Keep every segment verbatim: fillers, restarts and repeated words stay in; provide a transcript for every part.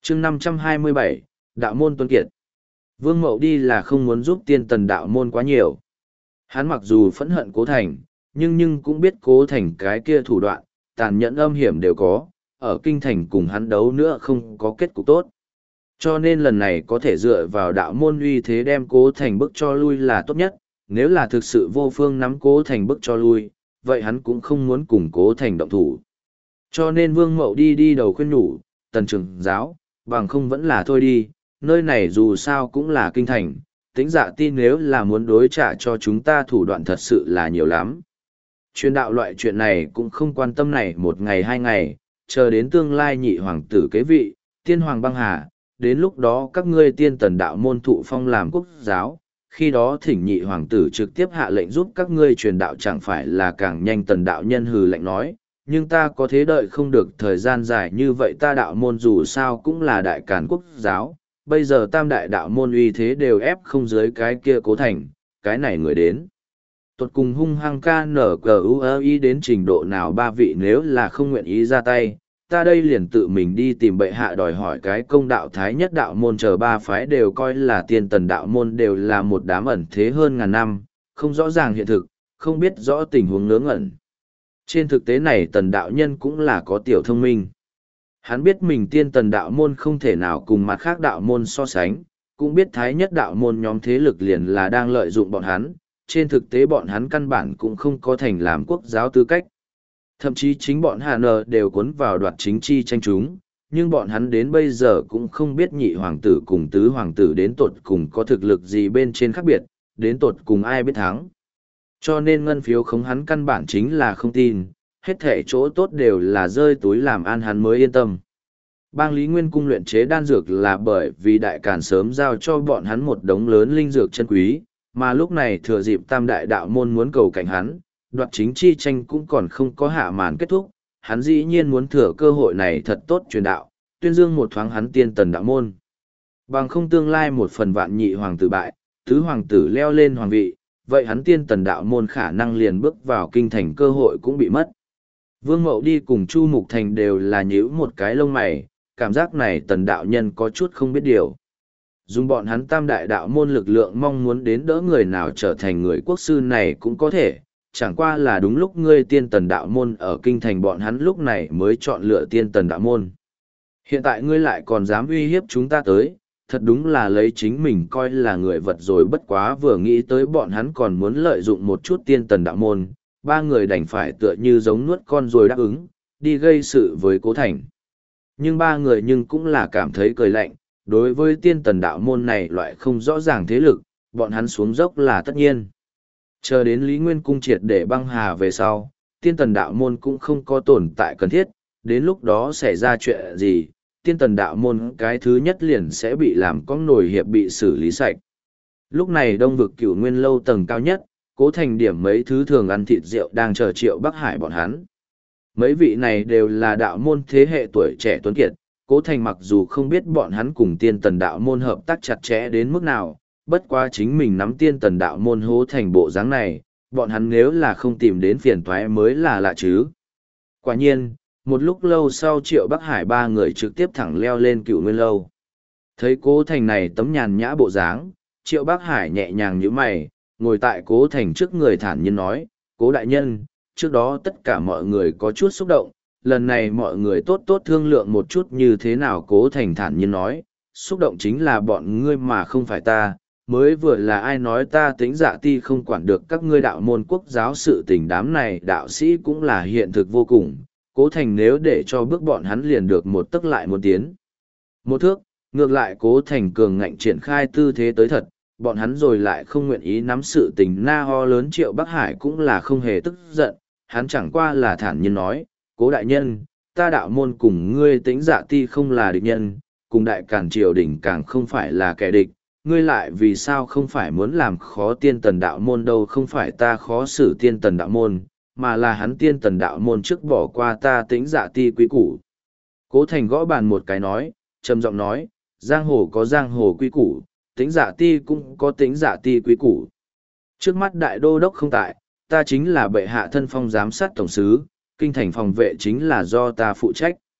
chương năm trăm hai mươi bảy, đạo môn tuấn kiệt. Vương Mậu đi là không muốn giúp tiên tần đạo môn quá nhiều. Hắn mặc dù phẫn hận Cố Thành, nhưng nhưng cũng biết Cố Thành cái kia thủ đoạn, tàn nhẫn âm hiểm đều có, ở kinh thành cùng hắn đấu nữa không có kết cục tốt. Cho nên lần này có thể dựa vào đạo môn uy thế đem Cố Thành bức cho lui là tốt nhất, nếu là thực sự vô phương nắm Cố Thành bức cho lui, vậy hắn cũng không muốn cùng Cố Thành động thủ. Cho nên Vương Mậu đi đi đầu khuyên nhủ, tần trưởng giáo, bằng không vẫn là thôi đi, nơi này dù sao cũng là kinh thành, tính dạ tin nếu là muốn đối trả cho chúng ta thủ đoạn thật sự là nhiều lắm. Truyền đạo loại chuyện này cũng không quan tâm này một ngày hai ngày, chờ đến tương lai nhị hoàng tử kế vị, tiên hoàng băng hà, đến lúc đó các ngươi tiên tần đạo môn thụ phong làm quốc giáo, khi đó thỉnh nhị hoàng tử trực tiếp hạ lệnh giúp các ngươi truyền đạo chẳng phải là càng nhanh. Tần đạo nhân hừ lạnh nói, nhưng ta có thế đợi không được thời gian dài như vậy, ta đạo môn dù sao cũng là đại càn quốc giáo, bây giờ tam đại đạo môn uy thế đều ép không dưới cái kia Cố Thành, cái này người đến. Tuột cùng hung hăng ca nở cờ ưu ơ ý đến trình độ nào, ba vị nếu là không nguyện ý ra tay, ta đây liền tự mình đi tìm bệ hạ đòi hỏi cái công đạo. Thái nhất đạo môn chờ ba phái đều coi là tiên tần đạo môn đều là một đám ẩn thế hơn ngàn năm, không rõ ràng hiện thực, không biết rõ tình huống ngớ ngẩn. Trên thực tế này tần đạo nhân cũng là có tiểu thông minh. Hắn biết mình tiên tần đạo môn không thể nào cùng mặt khác đạo môn so sánh, cũng biết thái nhất đạo môn nhóm thế lực liền là đang lợi dụng bọn hắn, trên thực tế bọn hắn căn bản cũng không có thành làm quốc giáo tư cách. Thậm chí chính bọn Hà Nờ đều cuốn vào đoạt chính chi tranh chúng, nhưng bọn hắn đến bây giờ cũng không biết nhị hoàng tử cùng tứ hoàng tử đến tột cùng có thực lực gì bên trên khác biệt, đến tột cùng ai biết thắng. Cho nên ngân phiếu khống hắn căn bản chính là không tin, hết thể chỗ tốt đều là rơi túi làm an hắn mới yên tâm. Bang Lý Nguyên cung luyện chế đan dược là bởi vì đại càn sớm giao cho bọn hắn một đống lớn linh dược chân quý, mà lúc này thừa dịp tam đại đạo môn muốn cầu cảnh hắn, đoạt chính chi tranh cũng còn không có hạ màn kết thúc, hắn dĩ nhiên muốn thừa cơ hội này thật tốt truyền đạo, tuyên dương một thoáng hắn tiên tần đạo môn. Bằng không tương lai một phần vạn nhị hoàng tử bại, tứ hoàng tử leo lên hoàng vị, vậy hắn tiên tần đạo môn khả năng liền bước vào kinh thành cơ hội cũng bị mất. Vương Mậu đi cùng Chu Mục Thành đều là nhíu một cái lông mày, cảm giác này tần đạo nhân có chút không biết điều. Dùng bọn hắn tam đại đạo môn lực lượng mong muốn đến đỡ người nào trở thành người quốc sư này cũng có thể, chẳng qua là đúng lúc ngươi tiên tần đạo môn ở kinh thành bọn hắn lúc này mới chọn lựa tiên tần đạo môn. Hiện tại ngươi lại còn dám uy hiếp chúng ta tới, thật đúng là lấy chính mình coi là người vật rồi. Bất quá vừa nghĩ tới bọn hắn còn muốn lợi dụng một chút tiên tần đạo môn, ba người đành phải tựa như giống nuốt con rồi đáp ứng, đi gây sự với Cố Thành. Nhưng ba người nhưng cũng là cảm thấy cười lạnh, đối với tiên tần đạo môn này loại không rõ ràng thế lực, bọn hắn xuống dốc là tất nhiên. Chờ đến Lý Nguyên cung triệt để băng hà về sau, tiên tần đạo môn cũng không có tồn tại cần thiết, đến lúc đó xảy ra chuyện gì, tiên tần đạo môn cái thứ nhất liền sẽ bị làm con nổi hiệp bị xử lý sạch. Lúc này đông vực cửu nguyên lâu tầng cao nhất, Cố Thành điểm mấy thứ thường ăn thịt rượu đang chờ Triệu Bắc Hải bọn hắn. Mấy vị này đều là đạo môn thế hệ tuổi trẻ tuấn kiệt, Cố Thành mặc dù không biết bọn hắn cùng tiên tần đạo môn hợp tác chặt chẽ đến mức nào, bất quá chính mình nắm tiên tần đạo môn hố thành bộ dáng này, bọn hắn nếu là không tìm đến phiền toái mới là lạ chứ. Quả nhiên, một lúc lâu sau Triệu Bắc Hải ba người trực tiếp thẳng leo lên cựu nguyên lâu. Thấy Cố Thành này tấm nhàn nhã bộ dáng, Triệu Bắc Hải nhẹ nhàng nhíu mày, ngồi tại Cố Thành trước người thản nhiên nói, Cố đại nhân, trước đó tất cả mọi người có chút xúc động, lần này mọi người tốt tốt thương lượng một chút như thế nào. Cố Thành thản nhiên nói, xúc động chính là bọn ngươi mà không phải ta, mới vừa là ai nói ta tính dạ ti không quản được các ngươi đạo môn quốc giáo sự tình, đám này đạo sĩ cũng là hiện thực vô cùng. Cố Thành nếu để cho bước bọn hắn liền được một tấc lại một tiến một thước, ngược lại Cố Thành cường ngạnh triển khai tư thế tới thật, bọn hắn rồi lại không nguyện ý nắm sự tình. Na ho lớn Triệu Bắc Hải cũng là không hề tức giận, hắn chẳng qua là thản nhiên nói, Cố đại nhân, ta đạo môn cùng ngươi tính dạ ti không là địch nhân, cùng đại càn triều đình càng không phải là kẻ địch, ngươi lại vì sao không phải muốn làm khó tiên tần đạo môn đâu. Không phải ta khó xử tiên tần đạo môn, mà là hắn tiên tần đạo môn trước bỏ qua ta tính dạ ti quý củ. Cố Thành gõ bàn một cái nói, trầm giọng nói, giang hồ có giang hồ quý củ, tính dạ ti cũng có tính dạ ti quý củ. Trước mắt đại đô đốc không tại, ta chính là bệ hạ thân phong giám sát tổng sứ, kinh thành phòng vệ chính là do ta phụ trách.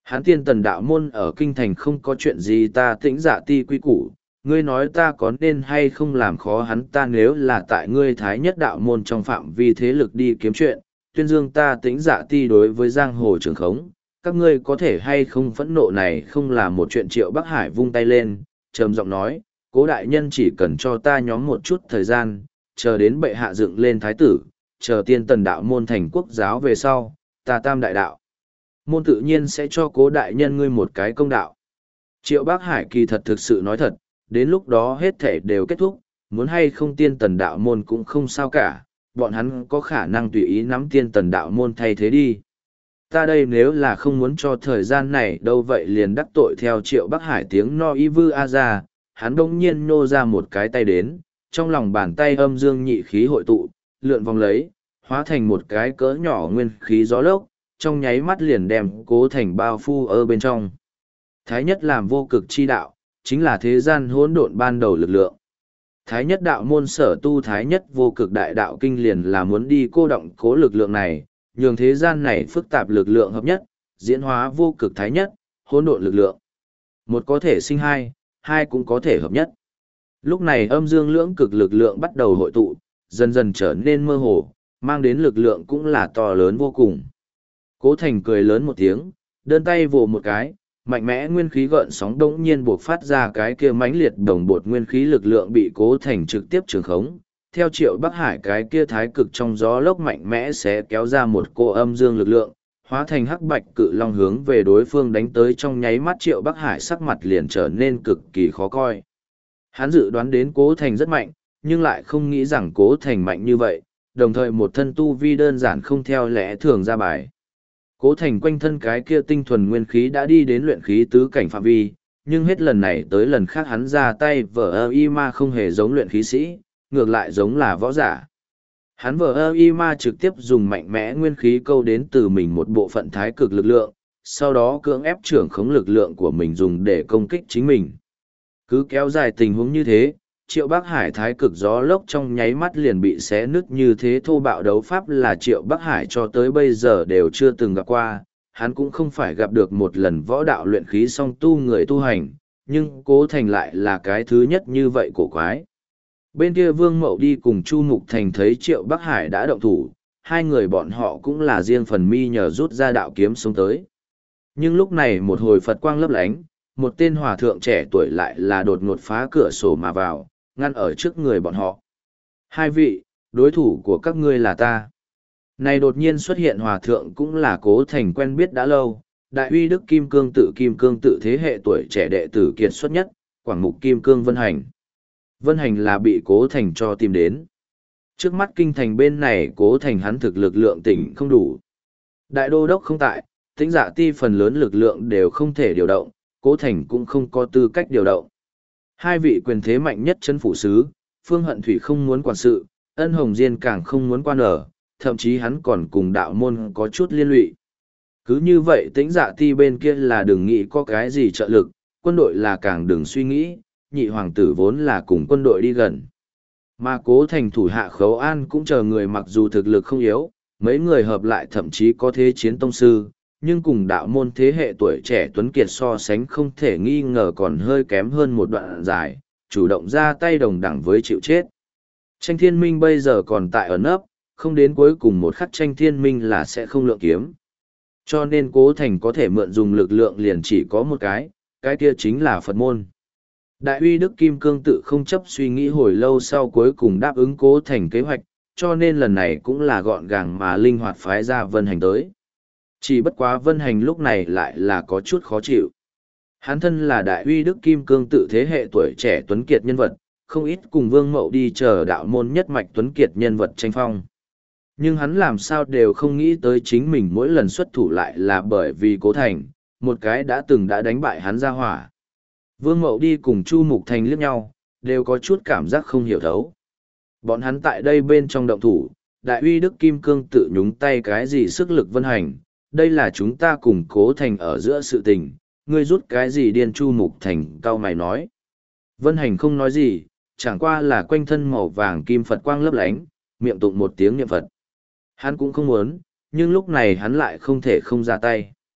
Hán tiên tần đạo môn ở kinh thành không có chuyện gì ta tĩnh dạ ti quy củ, ngươi nói ta có nên hay không làm khó hắn ta nếu là tại ngươi thái nhất đạo môn trong phạm vi thế lực đi kiếm chuyện, tuyên dương ta tĩnh dạ ti đối với giang hồ trường khống, các ngươi có thể hay không phẫn nộ này không là một chuyện. Triệu Bắc Hải vung tay lên, trầm giọng nói, cố đại nhân chỉ cần cho ta nhóm một chút thời gian, chờ đến bệ hạ dựng lên thái tử, chờ tiên tần đạo môn thành quốc giáo về sau, ta tam đại đạo. Môn tự nhiên sẽ cho cố đại nhân ngươi một cái công đạo. Triệu Bắc Hải kỳ thật thực sự nói thật, đến lúc đó hết thể đều kết thúc, muốn hay không tiên tần đạo môn cũng không sao cả, bọn hắn có khả năng tùy ý nắm tiên tần đạo môn thay thế đi. Ta đây nếu là không muốn cho thời gian này đâu vậy liền đắc tội theo Triệu Bắc Hải tiếng no y vư a ra, hắn đông nhiên nô ra một cái tay đến, trong lòng bàn tay âm dương nhị khí hội tụ, lượn vòng lấy, hóa thành một cái cỡ nhỏ nguyên khí gió lốc, trong nháy mắt liền đem Cố Thành bao phủ ở bên trong. Thái nhất làm vô cực chi đạo, chính là thế gian hỗn độn ban đầu lực lượng. Thái nhất đạo môn sở tu thái nhất vô cực đại đạo kinh liền là muốn đi cô động cố lực lượng này, nhường thế gian này phức tạp lực lượng hợp nhất, diễn hóa vô cực thái nhất, hỗn độn lực lượng. Một có thể sinh hai, hai cũng có thể hợp nhất. Lúc này âm dương lưỡng cực lực lượng bắt đầu hội tụ, dần dần trở nên mơ hồ, mang đến lực lượng cũng là to lớn vô cùng. Cố Thành cười lớn một tiếng, đơn tay vồ một cái, mạnh mẽ nguyên khí gợn sóng đống nhiên buộc phát ra cái kia mãnh liệt đồng bột nguyên khí lực lượng bị Cố Thành trực tiếp trường khống. Theo Triệu Bắc Hải cái kia thái cực trong gió lốc mạnh mẽ sẽ kéo ra một cô âm dương lực lượng, hóa thành hắc bạch cự long hướng về đối phương đánh tới. Trong nháy mắt Triệu Bắc Hải sắc mặt liền trở nên cực kỳ khó coi. Hắn dự đoán đến Cố Thành rất mạnh, nhưng lại không nghĩ rằng Cố Thành mạnh như vậy, đồng thời một thân tu vi đơn giản không theo lẽ thường ra bài. Cố Thành quanh thân cái kia tinh thuần nguyên khí đã đi đến luyện khí tứ cảnh phạm vi, nhưng hết lần này tới lần khác hắn ra tay vờ ơ y ma không hề giống luyện khí sĩ, ngược lại giống là võ giả. Hắn vờ ơ y ma trực tiếp dùng mạnh mẽ nguyên khí câu đến từ mình một bộ phận thái cực lực lượng, sau đó cưỡng ép trưởng khống lực lượng của mình dùng để công kích chính mình. Cứ kéo dài tình huống như thế, Triệu Bắc Hải thái cực gió lốc trong nháy mắt liền bị xé nứt. Như thế thô bạo đấu pháp là Triệu Bắc Hải cho tới bây giờ đều chưa từng gặp qua, hắn cũng không phải gặp được một lần võ đạo luyện khí song tu người tu hành, nhưng Cố Thành lại là cái thứ nhất như vậy cổ quái. Bên kia Vương Mậu đi cùng Chu Mục Thành thấy Triệu Bắc Hải đã động thủ, hai người bọn họ cũng là riêng phần mi nhờ rút ra đạo kiếm xuống tới. Nhưng lúc này một hồi Phật quang lấp lánh, một tên hòa thượng trẻ tuổi lại là đột ngột phá cửa sổ mà vào, ngăn ở trước người bọn họ. Hai vị, đối thủ của các ngươi là ta. Này đột nhiên xuất hiện hòa thượng cũng là Cố Thành quen biết đã lâu, đại uy đức kim cương tự kim cương tự thế hệ tuổi trẻ đệ tử kiệt xuất nhất, quảng mục kim cương Vân Hành. Vân Hành là bị Cố Thành cho tìm đến. Trước mắt kinh thành bên này Cố Thành hắn thực lực lượng tỉnh không đủ. Đại đô đốc không tại, Tĩnh Dạ ti phần lớn lực lượng đều không thể điều động, Cố Thành cũng không có tư cách điều động. Hai vị quyền thế mạnh nhất chân phủ sứ, Phương Hận Thủy không muốn quản sự, Ân Hồng Diên càng không muốn quan ở, thậm chí hắn còn cùng đạo môn có chút liên lụy. Cứ như vậy Tĩnh Dạ ti bên kia là đừng nghĩ có cái gì trợ lực, quân đội là càng đừng suy nghĩ, nhị hoàng tử vốn là cùng quân đội đi gần. Mà Cố Thành thủ hạ Khấu An cũng chờ người mặc dù thực lực không yếu, mấy người hợp lại thậm chí có thế chiến tông sư, nhưng cùng đạo môn thế hệ tuổi trẻ tuấn kiệt so sánh không thể nghi ngờ còn hơi kém hơn một đoạn dài, chủ động ra tay đồng đẳng với chịu chết. Tranh Thiên Minh bây giờ còn tại ẩn ấp, không đến cuối cùng một khắc Tranh Thiên Minh là sẽ không lượng kiếm. Cho nên Cố Thành có thể mượn dùng lực lượng liền chỉ có một cái, cái kia chính là Phật môn. Đại uy Đức Kim Cương tự không chấp suy nghĩ hồi lâu sau cuối cùng đáp ứng Cố Thành kế hoạch, cho nên lần này cũng là gọn gàng mà linh hoạt phái ra Vân Hành tới. Chỉ bất quá Vân Hành lúc này lại là có chút khó chịu. Hắn thân là đại uy Đức Kim Cương tự thế hệ tuổi trẻ tuấn kiệt nhân vật, không ít cùng Vương Mậu đi chờ đạo môn nhất mạch tuấn kiệt nhân vật tranh phong. Nhưng hắn làm sao đều không nghĩ tới chính mình mỗi lần xuất thủ lại là bởi vì Cố Thành, một cái đã từng đã đánh bại hắn ra hỏa. Vương Mậu đi cùng Chu Mục Thành liếc nhau, đều có chút cảm giác không hiểu thấu. Bọn hắn tại đây bên trong động thủ, đại uy Đức Kim Cương tự nhúng tay cái gì sức lực Vân Hành, đây là chúng ta cùng Cố Thành ở giữa sự tình, ngươi rút cái gì điên. Chu Mục Thành cao mày nói. Vân Hành không nói gì, chẳng qua là quanh thân màu vàng kim Phật quang lấp lánh, miệng tụng một tiếng niệm Phật. Hắn cũng không muốn, nhưng lúc này hắn lại không thể không ra tay.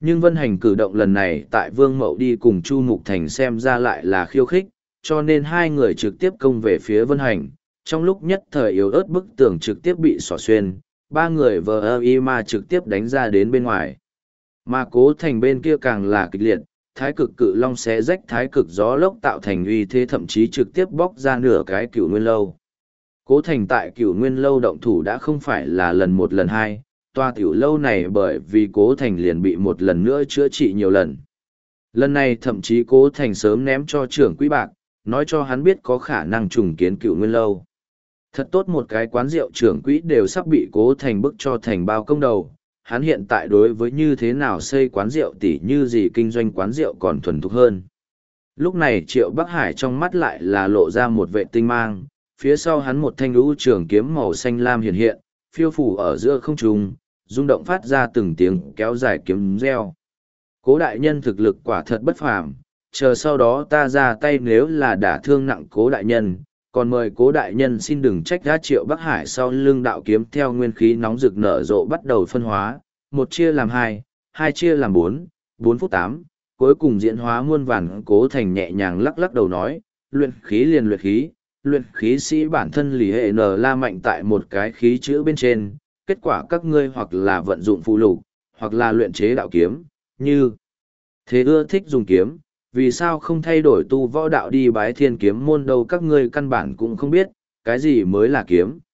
Nhưng Vân Hành cử động lần này tại Vương Mậu đi cùng Chu Mục Thành xem ra lại là khiêu khích, cho nên hai người trực tiếp công về phía Vân Hành. Trong lúc nhất thời yếu ớt bức tường trực tiếp bị xỏ xuyên, ba người vờ ơ y ma trực tiếp đánh ra đến bên ngoài. Mà Cố Thành bên kia càng là kịch liệt, thái cực cự long xé rách thái cực gió lốc tạo thành uy thế, thậm chí trực tiếp bóc ra nửa cái Cửu Nguyên Lâu. Cố Thành tại Cửu Nguyên Lâu động thủ đã không phải là lần một lần hai, tòa tiểu lâu này bởi vì Cố Thành liền bị một lần nữa chữa trị nhiều lần. Lần này thậm chí Cố Thành sớm ném cho trưởng quỹ bạc, nói cho hắn biết có khả năng trùng kiến Cửu Nguyên Lâu. Thật tốt một cái quán rượu trưởng quỹ đều sắp bị Cố Thành bức cho thành bao công đầu. Hắn hiện tại đối với như thế nào xây quán rượu tỉ như gì kinh doanh quán rượu còn thuần thục hơn. Lúc này Triệu Bắc Hải trong mắt lại là lộ ra một vệ tinh mang, phía sau hắn một thanh lũ trường kiếm màu xanh lam hiện hiện, phiêu phủ ở giữa không trung, rung động phát ra từng tiếng kéo dài kiếm reo. Cố đại nhân thực lực quả thật bất phàm, chờ sau đó ta ra tay nếu là đả thương nặng Cố đại nhân, còn mời Cố đại nhân xin đừng trách đã. Triệu Bắc Hải sau lưng đạo kiếm theo nguyên khí nóng rực nở rộ bắt đầu phân hóa, một chia làm hai, hai chia làm bốn, bốn phút tám, cuối cùng diễn hóa muôn vàn. Cố Thành nhẹ nhàng lắc lắc đầu nói, luyện khí liền luyện khí, luyện khí sĩ bản thân lì hệ nờ la mạnh tại một cái khí chữ bên trên, kết quả các ngươi hoặc là vận dụng phụ lục, hoặc là luyện chế đạo kiếm, như thế ưa thích dùng kiếm, vì sao không thay đổi tu võ đạo đi bái thiên kiếm môn đâu? Các ngươi căn bản cũng không biết, cái gì mới là kiếm,